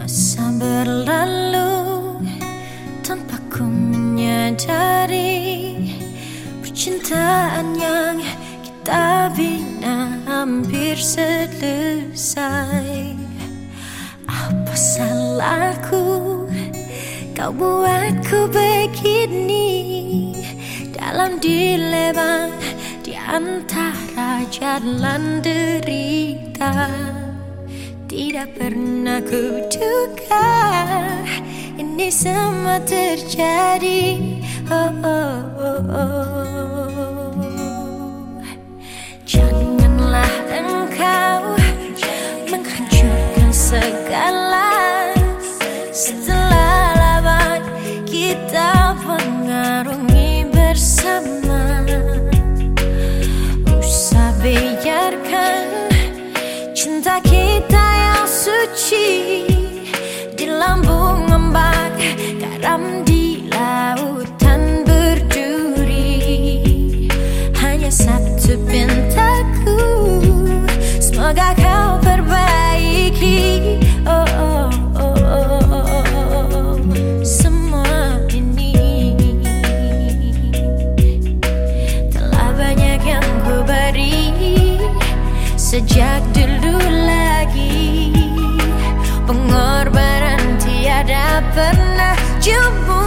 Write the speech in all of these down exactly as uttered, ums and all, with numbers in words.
Masa berlalu tanpa ku menyadari percintaan yang kita bina hampir selesai. Apa salahku kau buatku begini, dalam dilema di antara jalan derita. Tidak pernah kuduga ini semua terjadi. Oh, oh, oh, oh. Janganlah engkau menghancurkan segala. Setelah lama kita mengarungi bersama, usah biarkan cinta kita yang suci di lambung ombak, garam di lautan berduri. Hanya satu pintaku, semoga kau perbaiki. Oh, oh, oh, oh, oh. Semua ini telah banyak yang ku beri sejak dulu lagi. Pengorbanan tiada pernah jemu.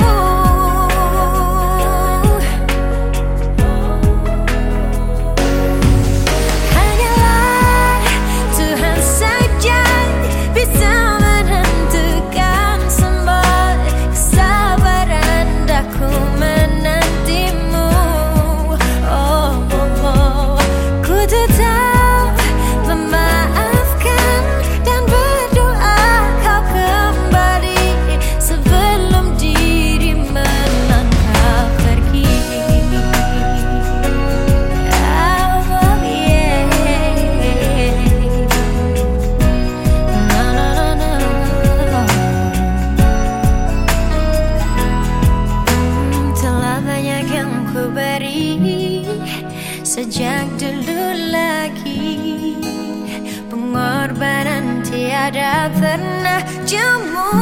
Hanyalah Tuhan saja bisa menentukan semua kesabaran daku menantimu. Oh, oh, oh. Ku tetap memaafkan dan berdoa kau kembali sebelum diri melangkah pergi. Oh, yeah. No, no, no, no. Telah banyak yang ku beri sejak dulu lagi. Pengorbanan tiada pernah jemu.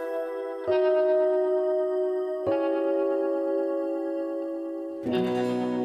Pergi.